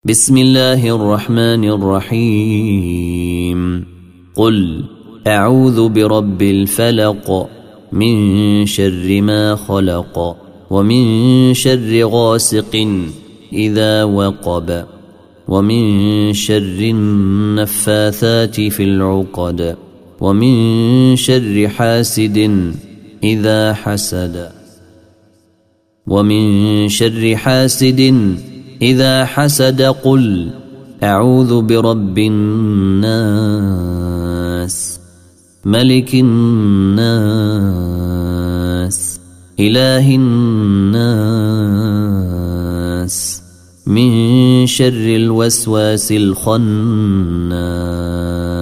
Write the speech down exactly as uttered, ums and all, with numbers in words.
بسم الله الرحمن الرحيم. قل أعوذ برب الفلق من شر ما خلق ومن شر غاسق إذا وقب ومن شر النفاثات في العقد ومن شر حاسد إذا حسد ومن شر حاسد إذا حسد. قل أعوذ برب الناس ملك الناس إله الناس من شر الوسواس الخناس